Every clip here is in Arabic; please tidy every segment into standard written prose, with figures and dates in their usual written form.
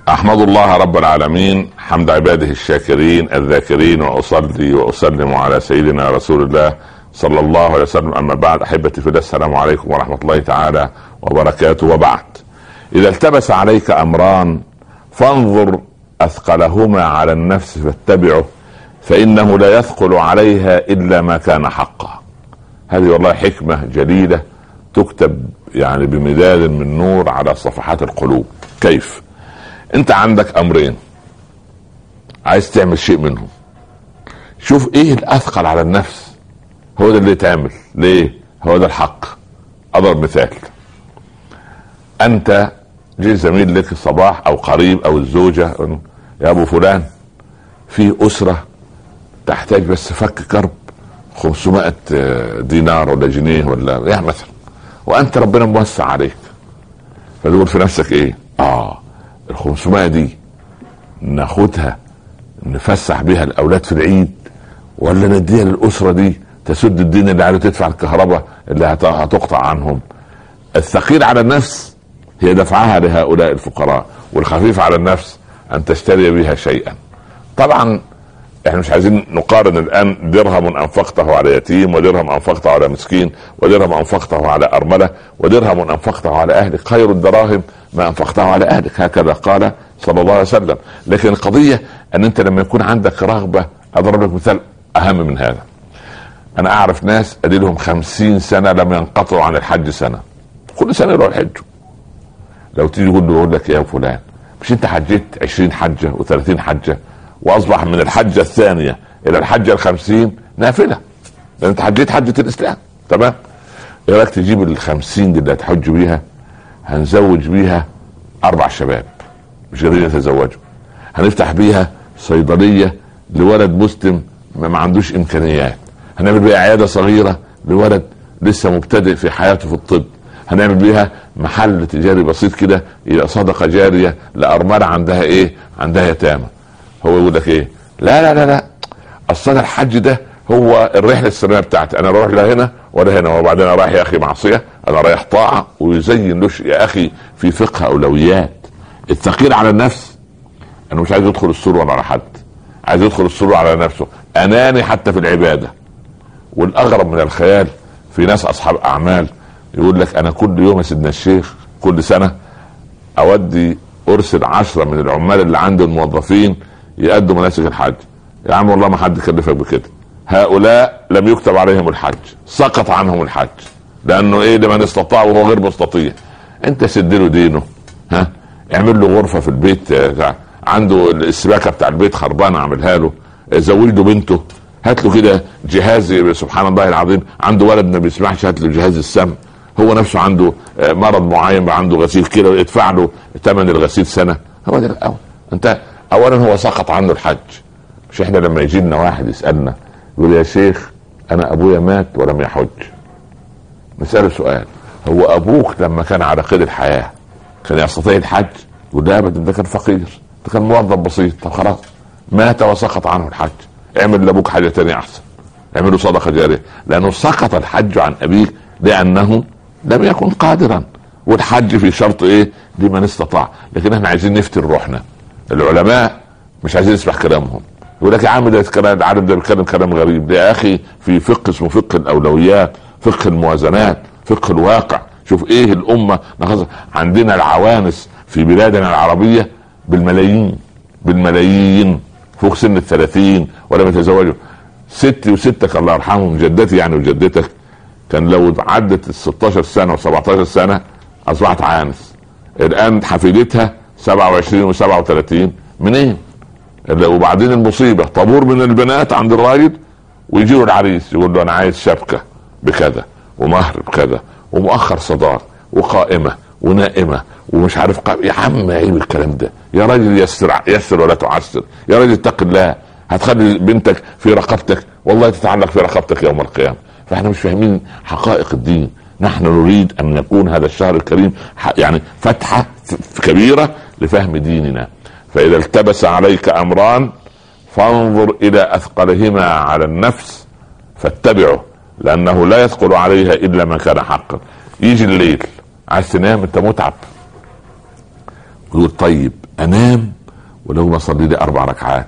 احمد الله رب العالمين حمد عباده الشاكرين الذاكرين، واصلي واسلم على سيدنا رسول الله صلى الله عليه وسلم. اما بعد، احبتي في الله، السلام عليكم ورحمه الله تعالى وبركاته. وبعد، اذا التبس عليك امران فانظر اثقلهما على النفس فاتبعه، فانه لا يثقل عليها الا ما كان حقا. هذه والله حكمه جليله تكتب يعني بمداد من نور على صفحات القلوب. كيف؟ انت عندك امرين عايز تعمل شيء منهم، شوف ايه الاثقل على النفس، هو ده اللي يتعمل. ليه؟ هو ده الحق. اضرب مثال، انت جي زميل لك الصباح او قريب او الزوجة، يا ابو فلان في اسرة تحتاج بس فك كرب 500 دينار ولا جنيه ولا يعني مثلا، وانت ربنا موسع عليك، فتقول في نفسك ايه؟ ال 500 دي ناخدها نفسح بيها الاولاد في العيد، ولا نديها للاسره دي تسد الدين اللي عليه تدفع الكهرباء اللي هتقطع عنهم. الثقيل على النفس هي دفعها لهؤلاء الفقراء، والخفيف على النفس ان تشتري بها شيئا. طبعا احنا مش عايزين نقارن الان درهم انفقته على يتيم، ودرهم انفقته على مسكين، ودرهم انفقته على ارمله، ودرهم انفقته على اهلك. خير الدراهم ما انفقته على اهلك، هكذا قال صلى الله عليه وسلم. لكن القضيه ان انت لما يكون عندك رغبه. اضرب لك مثال اهم من هذا. انا اعرف ناس اديلهم 50 سنه لم ينقطعوا عن الحج سنه، كل سنه يروح الحج. لو تيجي يقول لك يا فلان، مش انت حجيت 20 حجه و30 حجه، واصبح من الحجه الثانيه الى الحجه ال50 نافله، لان انت حجيت حجه الاسلام. تمام؟ ايه رايك تجيب ال50 دي اللي هتحج بيها، هنزوج بيها 4 شباب مش قادرين يتزوجوا، هنفتح بيها صيدليه لولد مسلم ما عندوش امكانيات، هنعمل بيها عياده صغيره لولد لسه مبتدئ في حياته في الطب، هنعمل بيها محل تجاري بسيط كده الى صدقه جاريه لارمله عندها ايه؟ عندها يتامى. هو يقول لك ايه؟ لا لا لا لا، اصل الحج ده هو الرحله السنويه بتاعتي، انا اروح لا هنا ولا هنا، وبعدين انا رايح يا اخي معصيه، انا رايح طاعه. ويزين له يا اخي في فقه اولويات. الثقيل على النفس انه مش عايز يدخل السرور على حد، عايز يدخل السرور على نفسه، اناني حتى في العباده. والاغرب من الخيال، في ناس اصحاب اعمال يقول لك انا كل يوم يا سيدنا الشيخ كل سنه اودي ارسل 10 من العمال اللي عندي الموظفين يأدوا مناسك الحج. يا عم والله ما حد كلفك بكده، هؤلاء لم يكتب عليهم الحج، سقط عنهم الحج، لانه ايه؟ لمن استطاع وهو غير مستطيع. انت سد له دينه، اعمل له غرفه في البيت، عنده السباكه بتاع البيت خربانه اعملها له، زوج له بنته، هات له كده جهاز، سبحان الله العظيم عنده ولد ما بيسمعش، هات له جهاز السمع. هو نفسه عنده مرض معين، عنده غسيل كده، ادفع له ثمن الغسيل سنه. هو ده الاول. انت اولا هو سقط عنه الحج. مش احنا لما يجي لنا واحد يسالنا يقول يا شيخ انا ابويا مات ولم يحج، نساله سؤال، هو ابوك لما كان على قيد الحياه كان يستطيع الحج؟ يقول لا ابدا، ده كان فقير، ده كان موظف بسيط. طب خلاص مات وسقط عنه الحج، اعمل لابوك حاجه تانية احسن، اعملوا صدقه جاريه، لانه سقط الحج عن ابيك لانه لم يكن قادرا. والحج في شرط ايه؟ لمن استطاع. لكن احنا عايزين نفتن روحنا. العلماء مش عايزين نسمع كلامهم، يقول لك يا عم ده العالم ده بيتكلم كلام غريب. ده يا اخي في فقه اسمه فقه الاولويات، فقه الموازنات، فقه الواقع. شوف ايه الامه عندنا العوانس في بلادنا العربيه بالملايين فوق سن 30 ولم يتزوجوا. ستي وستك الله يرحمهم، جدتي يعني وجدتك، كان لو عدت 16 سنه و17 سنه اصبحت عانس. الان حفيدتها 27 و37 منين؟ وبعدين المصيبه طابور من البنات عند الراجل، ويجي له العريس يقول له انا عايز شبكه بكذا ومهر بكذا ومؤخر صداق وقائمه ونائمه ومش عارف يا عم عيب الكلام ده يا راجل، يسر ولا تعسر يا راجل، اتق الله. هتخلي بنتك في رقبتك والله تتعلق في رقبتك يوم القيامه. فاحنا مش فاهمين حقائق الدين. نحن نريد ان يكون هذا الشهر الكريم يعني فتحه كبيره لفهم ديننا. فاذا التبس عليك امران فانظر الى اثقلهما على النفس فاتبعه، لانه لا يثقل عليها الا ما كان حقا. يجي الليل عايز تنام، انت متعب، يقول طيب انام ولو ما صلي لي 4 ركعات.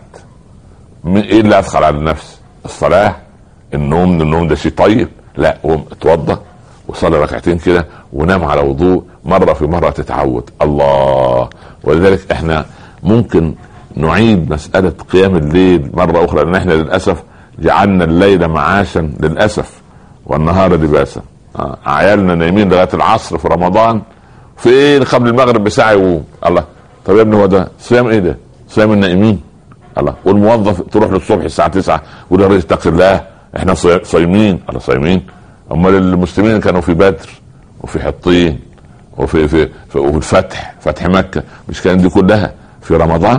ايه اللي ادخل على النفس؟ الصلاه. النوم ده شيء طيب؟ لا، قوم اتوضى وصلي ركعتين كده ونام على وضوء، مرة في مرة تتعود. الله. ولذلك احنا ممكن نعيد مسألة قيام الليل مرة اخرى، لان احنا للأسف جعلنا الليل معاشا للأسف والنهار لباسا. عيالنا نايمين لغاية العصر في رمضان، فين قبل المغرب بساعة يقوم. الله. طب يا ابني هو ده صيام؟ ايه ده؟ صيام النائمين. الله. والموظف تروح للصبح الساعة 9 ويقول يا ريت اتق الله احنا صايمين. الله، صايمين؟ امال المسلمين كانوا في بدر وفي حطين وفي الفتح، فتح مكة، مش كان دي كلها في رمضان؟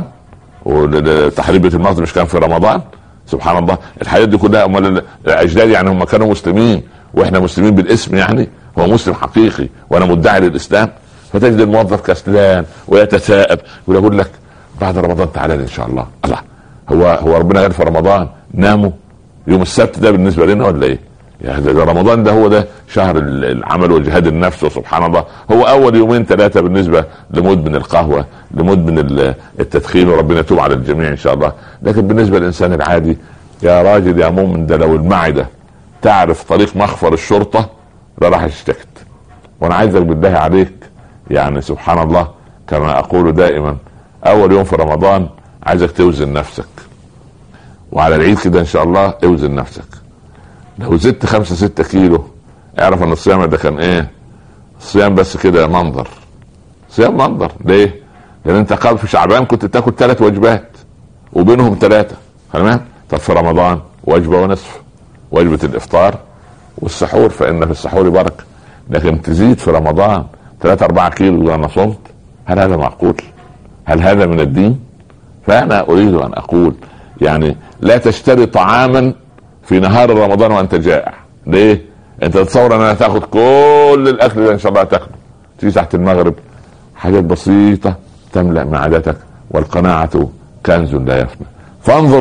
وتحرير بيت المقدس مش كان في رمضان؟ سبحان الله. الحاجات دي كلها. امال الاجداد يعني هم كانوا مسلمين واحنا مسلمين بالاسم؟ يعني هو مسلم حقيقي وانا مدعي للاسلام؟ فتجد الموظف كسلان ويتساءل ويقول لك بعد رمضان تعالى ان شاء الله. الله. هو ربنا قال في رمضان ناموا يوم السبت ده بالنسبه لنا ولا ايه؟ يعني رمضان ده هو ده شهر العمل وجهاد النفس. وسبحان الله هو اول 2-3 بالنسبه لمدمن القهوه، لمدمن التدخين، وربنا يتوب على الجميع ان شاء الله. لكن بالنسبه للانسان العادي، يا راجل يا مؤمن، ده لو المعده تعرف طريق مخفر الشرطه راح اشتكت. وانا عايزك بالله عليك، يعني سبحان الله كما اقول دائما، اول يوم في رمضان عايزك توزن نفسك، وعلى العيد كده ان شاء الله اوزن نفسك. لو زدت 5-6 كيلو اعرف ان الصيام ده كان ايه؟ الصيام بس كده منظر. صيام منظر. ليه؟ لان انت قبل في شعبان كنت تاكل 3 وجبات وبينهم 3. تمام؟ طب في رمضان وجبة ونصف، وجبة الافطار والسحور، فان في السحور بركة. لكن تزيد في رمضان 3-4 كيلو وانا صمت، هل هذا معقول؟ هل هذا من الدين؟ فانا اريد ان اقول يعني لا تشتري طعاما في نهار رمضان وانت جائع. ليه؟ انت تتصور ان انا تاخد كل الاكل اللي ان شاء الله تاكله، تيجي تحت المغرب حاجات بسيطة تملأ معدتك، والقناعة كنز لا يفنى. فانظر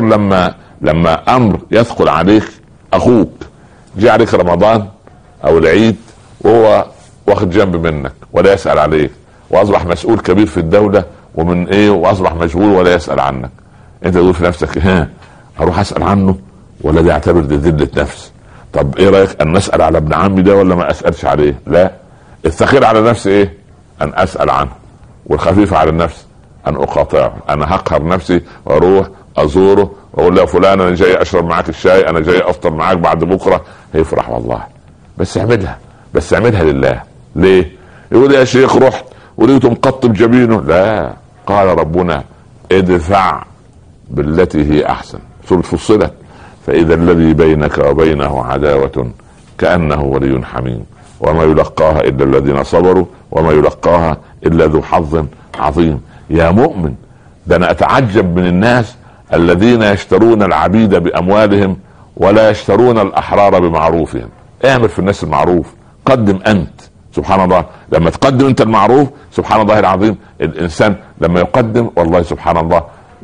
لما امر يثقل عليك، اخوك جاء عليك رمضان او العيد وهو واخد جنب منك ولا يسأل عليك، واصبح مسؤول كبير في الدولة ومن ايه، واصبح مشغول ولا يسأل عنك. انت تقول في نفسك اروح اسأل عنه ولا دي اعتبر دي ذلة نفس؟ طب ايه رايك ان نسأل على ابن عمي ده ولا ما اسألش عليه؟ لا، الثقيل على نفسي ايه؟ ان اسأل عنه، والخفيف على النفس ان اقاطعه. انا هقهر نفسي واروح ازوره واقول له فلان انا جاي اشرب معاك الشاي، انا جاي افطر معاك بعد بكره. هيفرح والله، بس اعملها لله. ليه؟ يقول يا شيخ رحت ولقيته مقطب جبينه. لا، قال ربنا ادفع بالتي هي احسن، سورة فصلت، فاذا الذي بينك وبينه عداوة كأنه ولي حميم وما يلقاها الا الذين صبروا وما يلقاها الا ذو حظ عظيم. يا مؤمن، ده انا اتعجب من الناس الذين يشترون العبيد باموالهم ولا يشترون الاحرار بمعروفهم. اعمل في الناس المعروف، قدم انت. سبحان الله، لما تقدم انت المعروف سبحان الله العظيم، الانسان لما يقدم والله سبحان الله،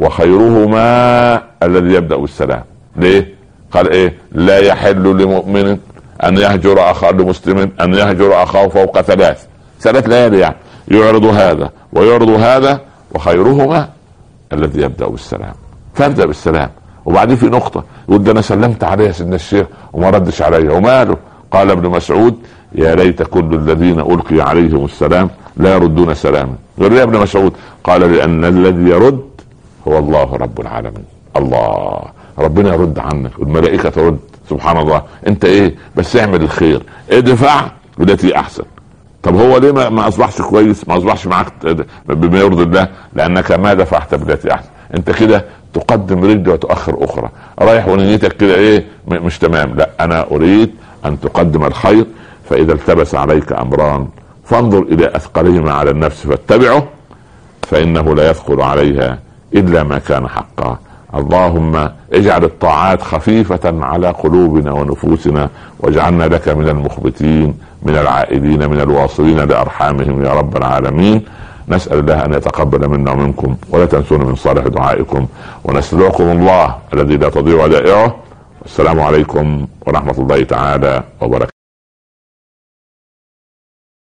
وخيرهما الذي يبدأ بالسلام. ليه؟ قال ايه؟ لا يحل لمؤمن ان يهجر اخاه لمسلم ان يهجر اخاه فوق 3 ليالي، يعني يعرض هذا ويعرض هذا، وخيرهما الذي يبدأ بالسلام. فابدأ بالسلام. وبعدين في نقطة يقول ده انا سلمت عليه يا سيدنا الشيخ وما ردش عليا، وماله؟ قال ابن مسعود يا ليت كل الذين القي عليهم السلام لا يردون سلاما. يقول يا ابن مسعود؟ قال لان الذي يرد هو الله رب العالمين. الله، ربنا يرد عنك والملائكة ترد. سبحان الله. انت ايه بس؟ اعمل الخير، ادفع بالتي احسن. طب هو ليه ما اصبحش كويس؟ ما اصبحش معك بما يرضي الله؟ لانك ما دفعت بالتي احسن. انت كده تقدم رجل وتؤخر اخرى، رايح ونيتك كده ايه مش تمام. لا، انا اريد ان تقدم الخير. فاذا التبس عليك امران فانظر الى اثقلهما على النفس فاتبعه، فانه لا يثقل عليها الا ما كان حقا. اللهم اجعل الطاعات خفيفة على قلوبنا ونفوسنا، واجعلنا لك من المخبتين من العائدين من الواصلين لأرحامهم يا رب العالمين. نسأل الله أن يتقبل منا ومنكم، ولا تنسونا من صالح دعائكم، ونستودعكم الله الذي لا تضيع ودائعه. والسلام عليكم ورحمة الله تعالى وبركاته.